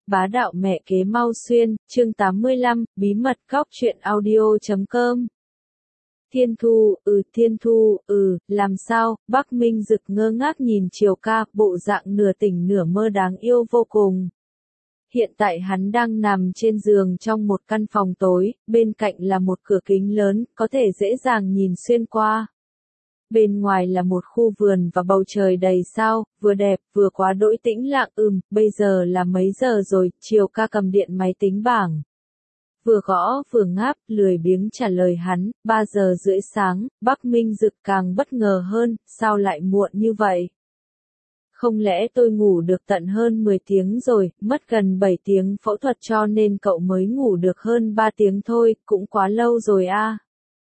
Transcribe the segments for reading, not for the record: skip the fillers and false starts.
Bá đạo mẹ kế mau xuyên, chương 85, bí mật góc truyện audio.com. Thiên Thu, làm sao, Bắc Minh Dực ngơ ngác nhìn Triều Ca, bộ dạng nửa tỉnh nửa mơ đáng yêu vô cùng. Hiện tại hắn đang nằm trên giường trong một căn phòng tối, bên cạnh là một cửa kính lớn, có thể dễ dàng nhìn xuyên qua. Bên ngoài là một khu vườn và bầu trời đầy sao, vừa đẹp, vừa quá đỗi tĩnh lặng. Bây giờ là mấy giờ rồi? Triều Ca cầm điện máy tính bảng. Vừa gõ vừa ngáp, lười biếng trả lời hắn, 3 giờ rưỡi sáng. Bắc Minh Dực càng bất ngờ hơn, sao lại muộn như vậy? Không lẽ tôi ngủ được tận hơn 10 tiếng rồi, mất gần 7 tiếng phẫu thuật cho nên cậu mới ngủ được hơn 3 tiếng thôi, cũng quá lâu rồi à.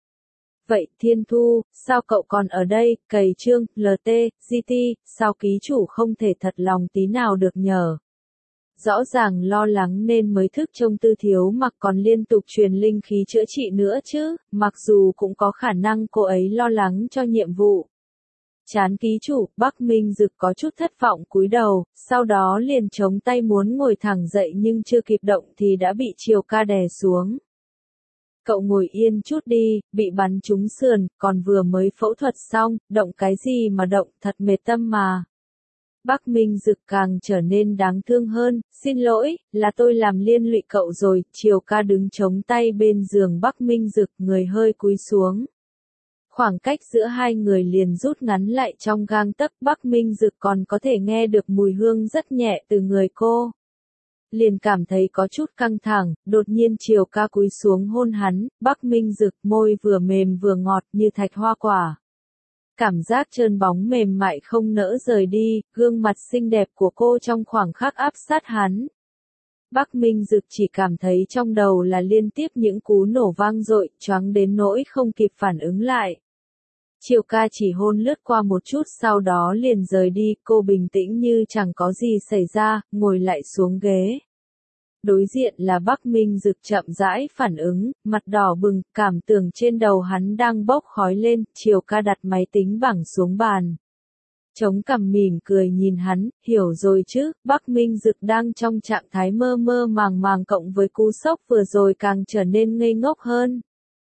Vậy Thiên Thu, sao cậu còn ở đây? Cày Trương, LT, GT, sao ký chủ không thể thật lòng tí nào được nhờ? Rõ ràng lo lắng nên mới thức trông Tư Thiếu Mặc còn liên tục truyền linh khí chữa trị nữa chứ, mặc dù cũng có khả năng cô ấy lo lắng cho nhiệm vụ. Chán ký chủ, Bắc Minh Dực có chút thất vọng cúi đầu, sau đó liền chống tay muốn ngồi thẳng dậy nhưng chưa kịp động thì đã bị Triều Ca đè xuống. Cậu ngồi yên chút đi, bị bắn trúng sườn, còn vừa mới phẫu thuật xong, động cái gì mà động, thật mệt tâm mà. Bắc Minh Dực càng trở nên đáng thương hơn, xin lỗi, là tôi làm liên lụy cậu rồi. Triều Ca đứng chống tay bên giường Bắc Minh Dực, người hơi cúi xuống. Khoảng cách giữa hai người liền rút ngắn lại trong gang tấc. Bắc Minh Dực còn có thể nghe được mùi hương rất nhẹ từ người cô. Liền cảm thấy có chút căng thẳng, đột nhiên Triều Ca cúi xuống hôn hắn, Bắc Minh Dực môi vừa mềm vừa ngọt như thạch hoa quả. Cảm giác trơn bóng mềm mại không nỡ rời đi, gương mặt xinh đẹp của cô trong khoảng khắc áp sát hắn. Bắc Minh Dực chỉ cảm thấy trong đầu là liên tiếp những cú nổ vang dội, choáng đến nỗi không kịp phản ứng lại. Triều Ca chỉ hôn lướt qua một chút sau đó liền rời đi, cô bình tĩnh như chẳng có gì xảy ra, ngồi lại xuống ghế. Đối diện là Bắc Minh Dực chậm rãi phản ứng, mặt đỏ bừng, cảm tưởng trên đầu hắn đang bốc khói lên. Triều Ca đặt máy tính bảng xuống bàn. Chống cằm mỉm cười nhìn hắn, hiểu rồi chứ, Bắc Minh Dực đang trong trạng thái mơ mơ màng màng cộng với cú sốc vừa rồi càng trở nên ngây ngốc hơn.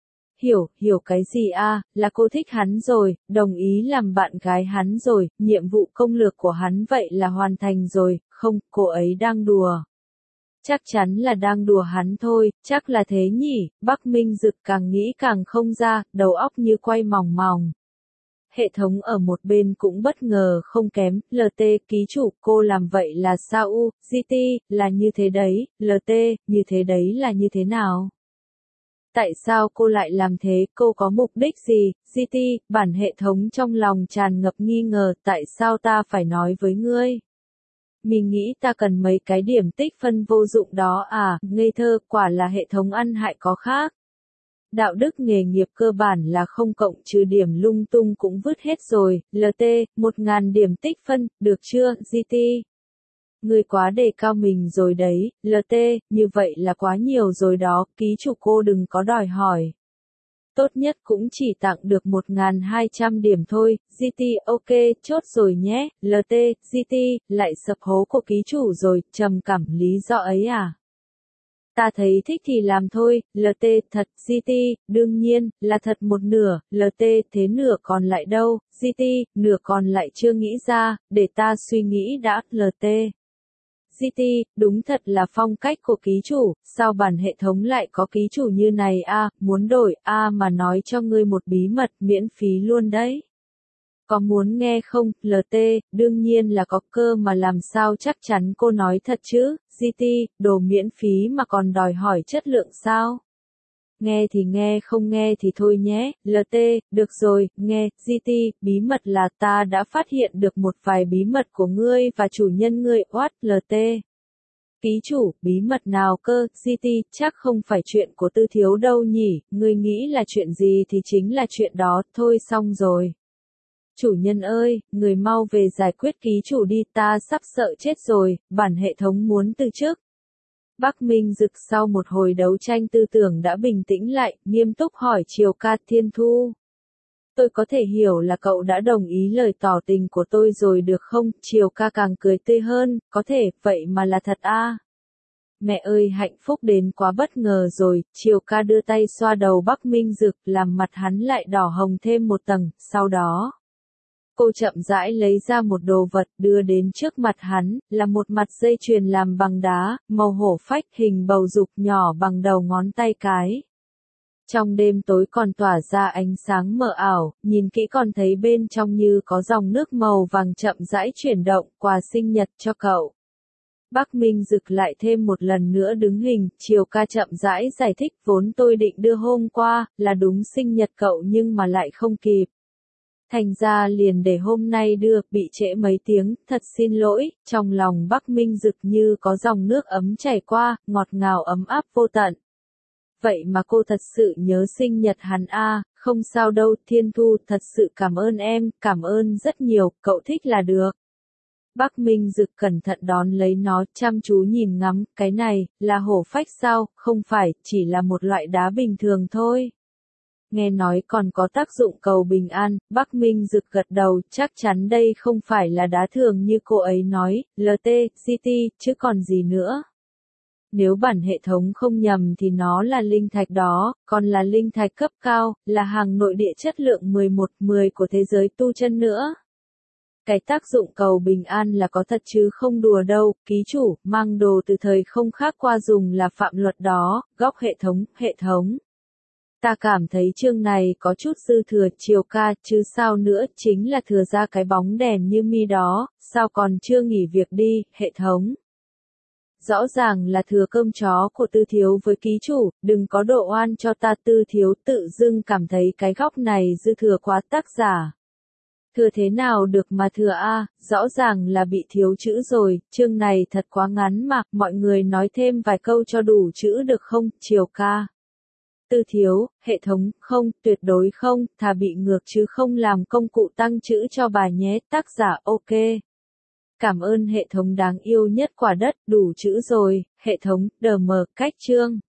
Hiểu cái gì à, là cô thích hắn rồi, đồng ý làm bạn gái hắn rồi, nhiệm vụ công lược của hắn vậy là hoàn thành rồi, không, cô ấy đang đùa. Chắc chắn là đang đùa hắn thôi, chắc là thế nhỉ. Bắc Minh Dực càng nghĩ càng không ra, đầu óc như quay mòng mòng. Hệ thống ở một bên cũng bất ngờ không kém, LT, ký chủ, cô làm vậy là sao? GT, là như thế đấy, LT, như thế đấy là như thế nào? Tại sao cô lại làm thế, cô có mục đích gì? GT, bản hệ thống trong lòng tràn ngập nghi ngờ, tại sao ta phải nói với ngươi? Mình nghĩ ta cần mấy cái điểm tích phân vô dụng đó à, ngây thơ, quả là hệ thống ăn hại có khác. Đạo đức nghề nghiệp cơ bản là không cộng trừ điểm lung tung cũng vứt hết rồi. LT, 1000 điểm tích phân, được chưa? GT. Ngươi quá đề cao mình rồi đấy, LT, như vậy là quá nhiều rồi đó, ký chủ cô đừng có đòi hỏi. Tốt nhất cũng chỉ tặng được 1200 điểm thôi. GT, ok, chốt rồi nhé. LT, GT, lại sập hố của ký chủ rồi, trầm cảm lý do ấy à? Ta thấy thích thì làm thôi. LT, thật. GT, đương nhiên, là thật một nửa. LT, thế nửa còn lại đâu? GT, nửa còn lại chưa nghĩ ra, để ta suy nghĩ đã. LT. GT, đúng thật là phong cách của ký chủ, sao bản hệ thống lại có ký chủ như này à, muốn đổi à mà nói cho ngươi một bí mật miễn phí luôn đấy. Có muốn nghe không? LT, đương nhiên là có cơ mà làm sao chắc chắn cô nói thật chứ. GT, đồ miễn phí mà còn đòi hỏi chất lượng sao? Nghe thì nghe, không nghe thì thôi nhé. LT, được rồi, nghe. GT, bí mật là ta đã phát hiện được một vài bí mật của ngươi và chủ nhân ngươi. What? LT. Ký chủ, bí mật nào cơ? GT, chắc không phải chuyện của Tư Thiếu đâu nhỉ, ngươi nghĩ là chuyện gì thì chính là chuyện đó, thôi xong rồi. Chủ nhân ơi, người mau về giải quyết ký chủ đi, ta sắp sợ chết rồi, bản hệ thống muốn từ chức. Bắc Minh Dực sau một hồi đấu tranh tư tưởng đã bình tĩnh lại, nghiêm túc hỏi Triều Ca. Thiên Thu. Tôi có thể hiểu là cậu đã đồng ý lời tỏ tình của tôi rồi được không? Triều Ca càng cười tươi hơn, có thể, vậy mà là thật à? Mẹ ơi hạnh phúc đến quá bất ngờ rồi, Triều ca đưa tay xoa đầu Bắc Minh Dực làm mặt hắn lại đỏ hồng thêm một tầng, sau đó. Cô chậm rãi lấy ra một đồ vật đưa đến trước mặt hắn, là một mặt dây chuyền làm bằng đá, màu hổ phách hình bầu dục nhỏ bằng đầu ngón tay cái. Trong đêm tối còn tỏa ra ánh sáng mờ ảo, nhìn kỹ còn thấy bên trong như có dòng nước màu vàng chậm rãi chuyển động, quà sinh nhật cho cậu. Bắc Minh Dực lại thêm một lần nữa đứng hình, Triều ca chậm rãi giải thích vốn tôi định đưa hôm qua, là đúng sinh nhật cậu nhưng mà lại không kịp. Thành ra liền để hôm nay đưa, bị trễ mấy tiếng, thật xin lỗi, trong lòng Bắc Minh Dực như có dòng nước ấm chảy qua, ngọt ngào ấm áp vô tận. Vậy mà cô thật sự nhớ sinh nhật hắn à, không sao đâu, Thiên Thu, thật sự cảm ơn em, cảm ơn rất nhiều, cậu thích là được. Bắc Minh Dực cẩn thận đón lấy nó, chăm chú nhìn ngắm, cái này, là hổ phách sao, không phải, chỉ là một loại đá bình thường thôi. Nghe nói còn có tác dụng cầu bình an, Bắc Minh Dực gật đầu, chắc chắn đây không phải là đá thường như cô ấy nói, LT, chứ còn gì nữa. Nếu bản hệ thống không nhầm thì nó là linh thạch đó, còn là linh thạch cấp cao, là hàng nội địa chất lượng 11/10 của thế giới tu chân nữa. Cái tác dụng cầu bình an là có thật chứ không đùa đâu, ký chủ, mang đồ từ thời không khác qua dùng là phạm luật đó, góc hệ thống. Ta cảm thấy chương này có chút dư thừa Triều ca, chứ sao nữa, chính là thừa ra cái bóng đèn như mi đó, sao còn chưa nghỉ việc đi, hệ thống. Rõ ràng là thừa cơm chó của Tư Thiếu với ký chủ, đừng có độ oan cho ta. Tư Thiếu tự dưng cảm thấy cái góc này dư thừa quá. Tác giả. Thừa thế nào được mà thừa a, rõ ràng là bị thiếu chữ rồi, chương này thật quá ngắn mà, mọi người nói thêm vài câu cho đủ chữ được không, Triều ca. Tư Thiếu, hệ thống, không, tuyệt đối không, thà bị ngược chứ không làm công cụ tăng chữ cho bà nhé. Tác giả. Ok. Cảm ơn hệ thống đáng yêu nhất quả đất, đủ chữ rồi, hệ thống, đờ mờ, cách chương.